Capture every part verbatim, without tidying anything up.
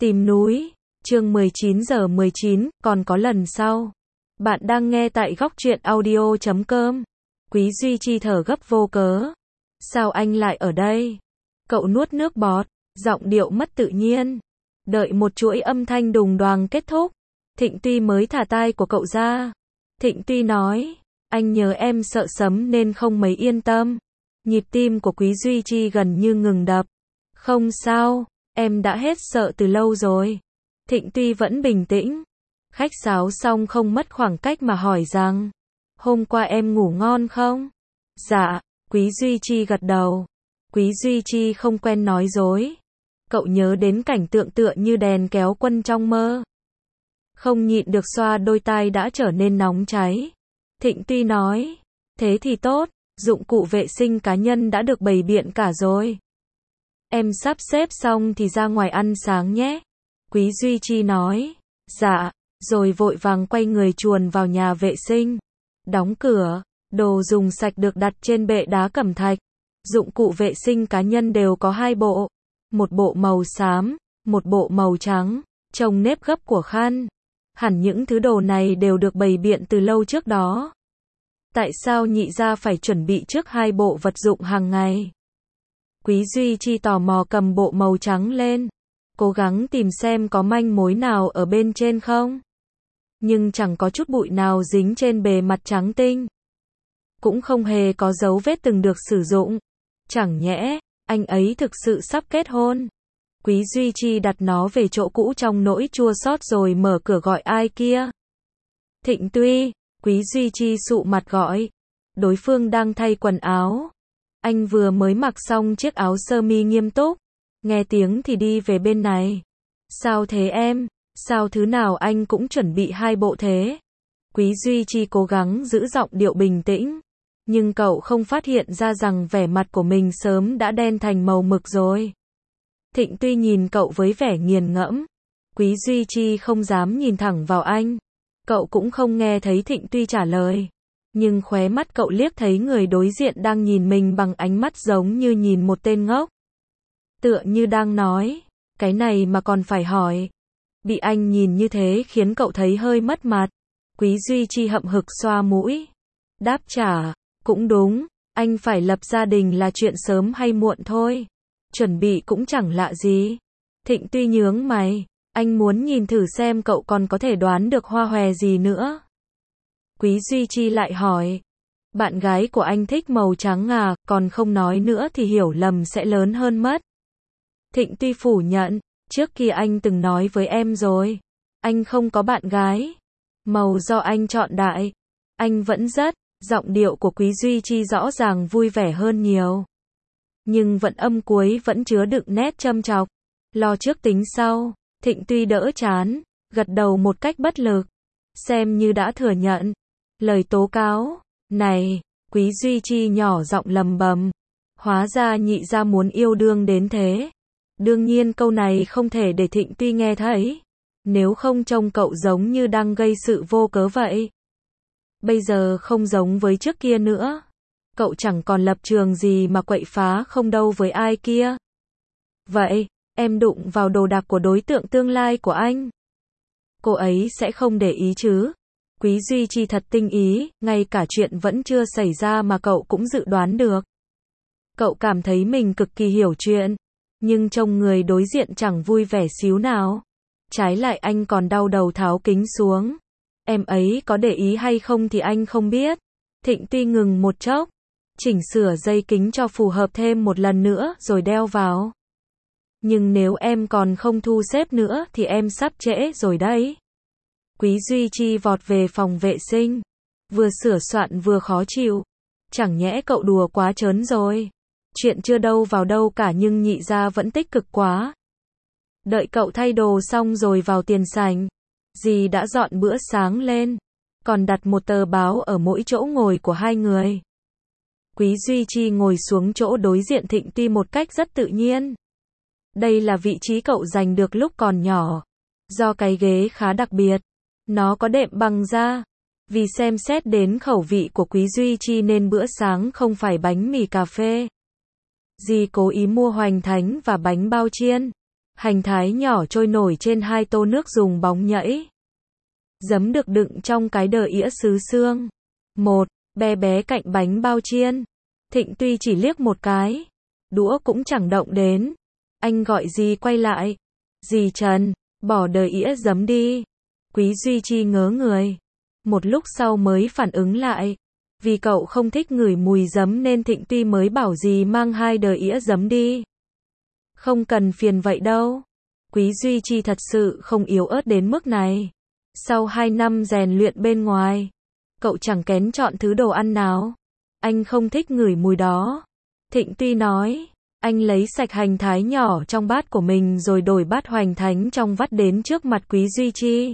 Tìm núi, chương mười chín giờ mười chín, còn có lần sau. Bạn đang nghe tại góc truyện audio chấm com. Quý Duy Chi thở gấp vô cớ. Sao anh lại ở đây? Cậu nuốt nước bọt, giọng điệu mất tự nhiên. Đợi một chuỗi âm thanh đùng đoàng kết thúc, Thịnh Tuy mới thả tai của cậu ra. Thịnh Tuy nói, anh nhớ em sợ sấm nên không mấy yên tâm. Nhịp tim của Quý Duy Chi gần như ngừng đập. Không sao, em đã hết sợ từ lâu rồi. Thịnh Tuy vẫn bình tĩnh. Khách sáo xong không mất khoảng cách mà hỏi rằng, hôm qua em ngủ ngon không? Dạ, Quý Duy Chi gật đầu. Quý Duy Chi không quen nói dối. Cậu nhớ đến cảnh tượng tựa như đèn kéo quân trong mơ. Không nhịn được xoa đôi tai đã trở nên nóng cháy. Thịnh Tuy nói, thế thì tốt, dụng cụ vệ sinh cá nhân đã được bày biện cả rồi. Em sắp xếp xong thì ra ngoài ăn sáng nhé. Quý Duy Chi nói, dạ, rồi vội vàng quay người chuồn vào nhà vệ sinh. Đóng cửa, đồ dùng sạch được đặt trên bệ đá cẩm thạch. Dụng cụ vệ sinh cá nhân đều có hai bộ. Một bộ màu xám, một bộ màu trắng, trông nếp gấp của khăn. Hẳn những thứ đồ này đều được bày biện từ lâu trước đó. Tại sao nhị gia phải chuẩn bị trước hai bộ vật dụng hàng ngày? Quý Duy Chi tò mò cầm bộ màu trắng lên, cố gắng tìm xem có manh mối nào ở bên trên không. Nhưng chẳng có chút bụi nào dính trên bề mặt trắng tinh. Cũng không hề có dấu vết từng được sử dụng. Chẳng nhẽ, anh ấy thực sự sắp kết hôn. Quý Duy Chi đặt nó về chỗ cũ trong nỗi chua xót rồi mở cửa gọi ai kia. Thịnh Tuy, Quý Duy Chi sụ mặt gọi. Đối phương đang thay quần áo. Anh vừa mới mặc xong chiếc áo sơ mi nghiêm túc. Nghe tiếng thì đi về bên này. Sao thế em? Sao thứ nào anh cũng chuẩn bị hai bộ thế? Quý Duy Chi cố gắng giữ giọng điệu bình tĩnh. Nhưng cậu không phát hiện ra rằng vẻ mặt của mình sớm đã đen thành màu mực rồi. Thịnh Tuy nhìn cậu với vẻ nghiền ngẫm. Quý Duy Chi không dám nhìn thẳng vào anh. Cậu cũng không nghe thấy Thịnh Tuy trả lời. Nhưng khóe mắt cậu liếc thấy người đối diện đang nhìn mình bằng ánh mắt giống như nhìn một tên ngốc. Tựa như đang nói, cái này mà còn phải hỏi. Bị anh nhìn như thế khiến cậu thấy hơi mất mặt. Quý Duy Chi hậm hực xoa mũi. Đáp trả, cũng đúng, anh phải lập gia đình là chuyện sớm hay muộn thôi. Chuẩn bị cũng chẳng lạ gì. Thịnh Tuy nhướng mày, anh muốn nhìn thử xem cậu còn có thể đoán được hoa hòe gì nữa. Quý Duy Chi lại hỏi, bạn gái của anh thích màu trắng à, còn không nói nữa thì hiểu lầm sẽ lớn hơn mất. Thịnh Tuy phủ nhận, trước kia anh từng nói với em rồi, anh không có bạn gái. Màu do anh chọn đại. Anh vẫn rất, giọng điệu của Quý Duy Chi rõ ràng vui vẻ hơn nhiều. Nhưng vận âm cuối vẫn chứa đựng nét châm chọc. Lo trước tính sau, Thịnh Tuy đỡ chán, gật đầu một cách bất lực. Xem như đã thừa nhận. Lời tố cáo, này, Quý Duy Chi nhỏ giọng lầm bầm. Hóa ra nhị gia muốn yêu đương đến thế. Đương nhiên câu này không thể để Thịnh Tuy nghe thấy. Nếu không trông cậu giống như đang gây sự vô cớ vậy. Bây giờ không giống với trước kia nữa. Cậu chẳng còn lập trường gì mà quậy phá không đâu với ai kia. Vậy, em đụng vào đồ đạc của đối tượng tương lai của anh. Cô ấy sẽ không để ý chứ? Quý Duy Chi thật tinh ý, ngay cả chuyện vẫn chưa xảy ra mà cậu cũng dự đoán được. Cậu cảm thấy mình cực kỳ hiểu chuyện. Nhưng trông người đối diện chẳng vui vẻ xíu nào. Trái lại anh còn đau đầu tháo kính xuống. Em ấy có để ý hay không thì anh không biết. Thịnh Tuy ngừng một chốc. Chỉnh sửa dây kính cho phù hợp thêm một lần nữa rồi đeo vào. Nhưng nếu em còn không thu xếp nữa thì em sắp trễ rồi đấy. Quý Duy Chi vọt về phòng vệ sinh. Vừa sửa soạn vừa khó chịu. Chẳng nhẽ cậu đùa quá trớn rồi. Chuyện chưa đâu vào đâu cả nhưng nhị gia vẫn tích cực quá. Đợi cậu thay đồ xong rồi vào tiền sảnh. Dì đã dọn bữa sáng lên. Còn đặt một tờ báo ở mỗi chỗ ngồi của hai người. Quý Duy Chi ngồi xuống chỗ đối diện Thịnh Tuy một cách rất tự nhiên. Đây là vị trí cậu giành được lúc còn nhỏ. Do cái ghế khá đặc biệt. Nó có đệm bằng da. Vì xem xét đến khẩu vị của Quý Duy Chi nên bữa sáng không phải bánh mì cà phê. Dì cố ý mua hoành thánh và bánh bao chiên. Hành thái nhỏ trôi nổi trên hai tô nước dùng bóng nhẫy. Giấm được đựng trong cái đờ ĩa sứ xương. Một, bé bé cạnh bánh bao chiên. Thịnh Tuy chỉ liếc một cái. Đũa cũng chẳng động đến. Anh gọi dì quay lại. Dì Trần, bỏ đờ ĩa giấm đi. Quý Duy Chi ngớ người. Một lúc sau mới phản ứng lại. Vì cậu không thích ngửi mùi giấm nên Thịnh Tuy mới bảo dì mang hai đờ ĩa giấm đi. Không cần phiền vậy đâu. Quý Duy Chi thật sự không yếu ớt đến mức này. Sau hai năm rèn luyện bên ngoài, cậu chẳng kén chọn thứ đồ ăn nào. Anh không thích ngửi mùi đó. Thịnh Tuy nói. Anh lấy sạch hành thái nhỏ trong bát của mình rồi đổi bát hoành thánh trong vắt đến trước mặt Quý Duy Chi.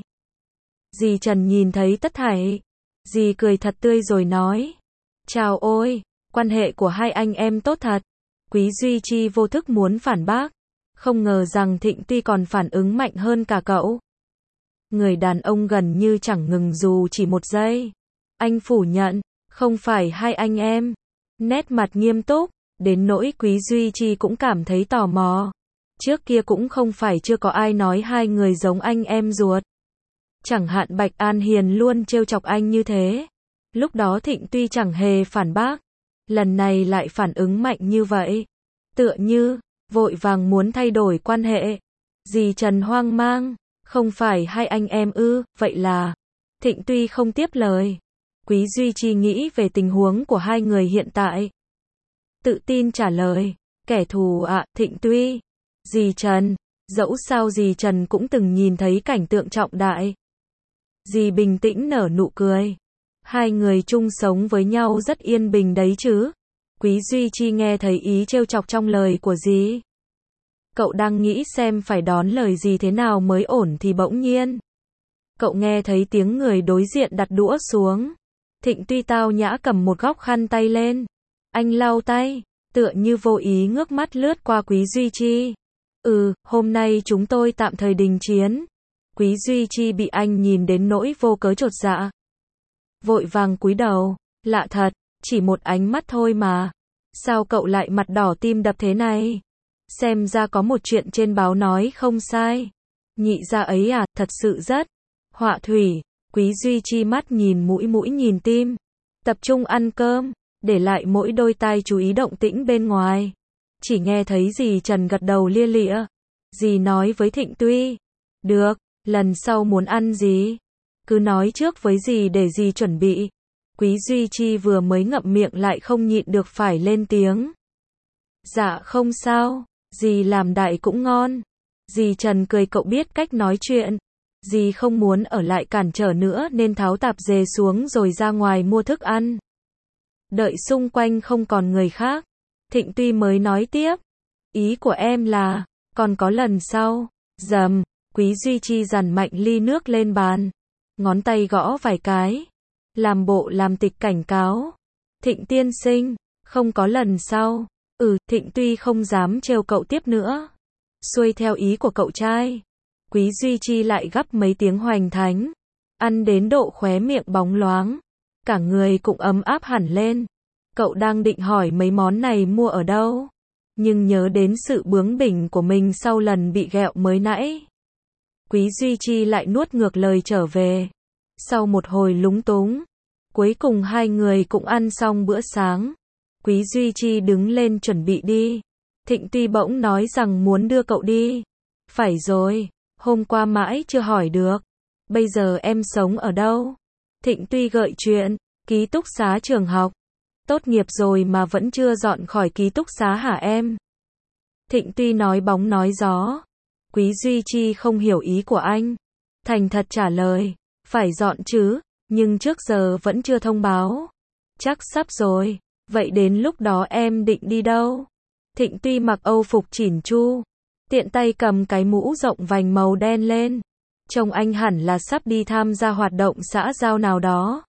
Dì Trần nhìn thấy tất thảy. Dì cười thật tươi rồi nói. Chào ôi, quan hệ của hai anh em tốt thật. Quý Duy Chi vô thức muốn phản bác. Không ngờ rằng Thịnh Tuy còn phản ứng mạnh hơn cả cậu. Người đàn ông gần như chẳng ngừng dù chỉ một giây. Anh phủ nhận, không phải hai anh em. Nét mặt nghiêm túc, đến nỗi Quý Duy Chi cũng cảm thấy tò mò. Trước kia cũng không phải chưa có ai nói hai người giống anh em ruột. Chẳng hạn Bạch An Hiền luôn trêu chọc anh như thế. Lúc đó Thịnh Tuy chẳng hề phản bác. Lần này lại phản ứng mạnh như vậy. Tựa như, vội vàng muốn thay đổi quan hệ. Dì Trần hoang mang. Không phải hai anh em ư, vậy là. Thịnh Tuy không tiếp lời. Quý Duy Chi nghĩ về tình huống của hai người hiện tại. Tự tin trả lời. Kẻ thù ạ, à, Thịnh Tuy. Dì Trần. Dẫu sao dì Trần cũng từng nhìn thấy cảnh tượng trọng đại. Dì bình tĩnh nở nụ cười. Hai người chung sống với nhau rất yên bình đấy chứ. Quý Duy Chi nghe thấy ý trêu chọc trong lời của dì. Cậu đang nghĩ xem phải đón lời gì thế nào mới ổn thì bỗng nhiên. Cậu nghe thấy tiếng người đối diện đặt đũa xuống. Thịnh Tuy tao nhã cầm một góc khăn tay lên. Anh lau tay, tựa như vô ý ngước mắt lướt qua Quý Duy Chi. Ừ, hôm nay chúng tôi tạm thời đình chiến. Quý Duy Chi bị anh nhìn đến nỗi vô cớ chột dạ. Vội vàng cúi đầu, lạ thật, chỉ một ánh mắt thôi mà. Sao cậu lại mặt đỏ tim đập thế này? Xem ra có một chuyện trên báo nói không sai. Nhị gia ấy à, thật sự rất họa thủy. Quý Duy Chi mắt nhìn mũi mũi nhìn tim. Tập trung ăn cơm, để lại mỗi đôi tai chú ý động tĩnh bên ngoài. Chỉ nghe thấy dì Trần gật đầu lia lịa. Dì nói với Thịnh Tuy. Được, lần sau muốn ăn gì? Cứ nói trước với dì để dì chuẩn bị. Quý Duy Chi vừa mới ngậm miệng lại không nhịn được phải lên tiếng. Dạ không sao, dì làm đại cũng ngon. Dì Trần cười cậu biết cách nói chuyện. Dì không muốn ở lại cản trở nữa nên tháo tạp dề xuống rồi ra ngoài mua thức ăn. Đợi xung quanh không còn người khác. Thịnh Tuy mới nói tiếp. Ý của em là, còn có lần sau. Dầm, Quý Duy Chi dằn mạnh ly nước lên bàn. Ngón tay gõ vài cái. Làm bộ làm tịch cảnh cáo. Thịnh tiên sinh, không có lần sau. Ừ, Thịnh Tuy không dám trêu cậu tiếp nữa. Xuôi theo ý của cậu trai. Quý Duy Chi lại gắp mấy tiếng hoành thánh. Ăn đến độ khóe miệng bóng loáng. Cả người cũng ấm áp hẳn lên. Cậu đang định hỏi mấy món này mua ở đâu. Nhưng nhớ đến sự bướng bỉnh của mình sau lần bị ghẹo mới nãy. Quý Duy Chi lại nuốt ngược lời trở về. Sau một hồi lúng túng. Cuối cùng hai người cũng ăn xong bữa sáng. Quý Duy Chi đứng lên chuẩn bị đi. Thịnh Tuy bỗng nói rằng muốn đưa cậu đi. Phải rồi, hôm qua mãi chưa hỏi được. Bây giờ em sống ở đâu? Thịnh Tuy gợi chuyện, ký túc xá trường học. Tốt nghiệp rồi mà vẫn chưa dọn khỏi ký túc xá hả em? Thịnh Tuy nói bóng nói gió. Quý Duy Chi không hiểu ý của anh. Thành thật trả lời, phải dọn chứ, nhưng trước giờ vẫn chưa thông báo. Chắc sắp rồi, vậy đến lúc đó em định đi đâu? Thịnh Tuy mặc âu phục chỉn chu, tiện tay cầm cái mũ rộng vành màu đen lên. Trông anh hẳn là sắp đi tham gia hoạt động xã giao nào đó.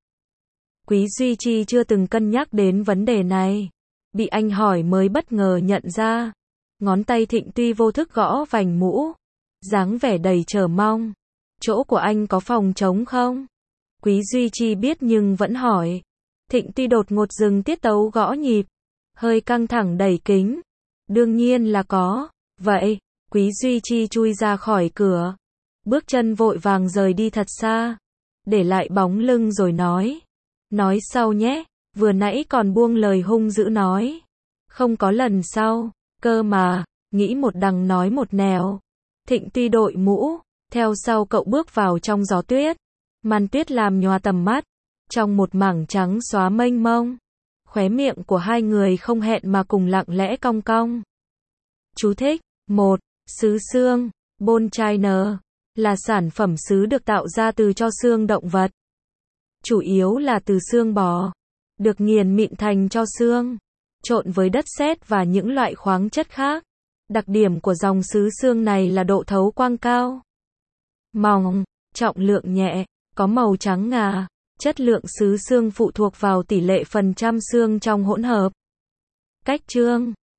Quý Duy Chi chưa từng cân nhắc đến vấn đề này. Bị anh hỏi mới bất ngờ nhận ra. Ngón tay Thịnh Tuy vô thức gõ vành mũ. Dáng vẻ đầy chờ mong. Chỗ của anh có phòng trống không? Quý Duy Chi biết nhưng vẫn hỏi. Thịnh Tuy đột ngột dừng tiết tấu gõ nhịp. Hơi căng thẳng đẩy kính. Đương nhiên là có. Vậy, Quý Duy Chi chui ra khỏi cửa, bước chân vội vàng rời đi thật xa, để lại bóng lưng rồi nói. Nói sau nhé, vừa nãy còn buông lời hung dữ nói. Không có lần sau, cơ mà, nghĩ một đằng nói một nẻo. Thịnh Tuy đội mũ, theo sau cậu bước vào trong gió tuyết. Màn tuyết làm nhòa tầm mắt, trong một mảng trắng xóa mênh mông. Khóe miệng của hai người không hẹn mà cùng lặng lẽ cong cong. Chú thích: một. Sứ xương, bone china, là sản phẩm sứ được tạo ra từ cho xương động vật. Chủ yếu là từ xương bò, được nghiền mịn thành cho xương, trộn với đất sét và những loại khoáng chất khác. Đặc điểm của dòng sứ xương này là độ thấu quang cao, mỏng, trọng lượng nhẹ, có màu trắng ngà. Chất lượng sứ xương phụ thuộc vào tỷ lệ phần trăm xương trong hỗn hợp. Cách chương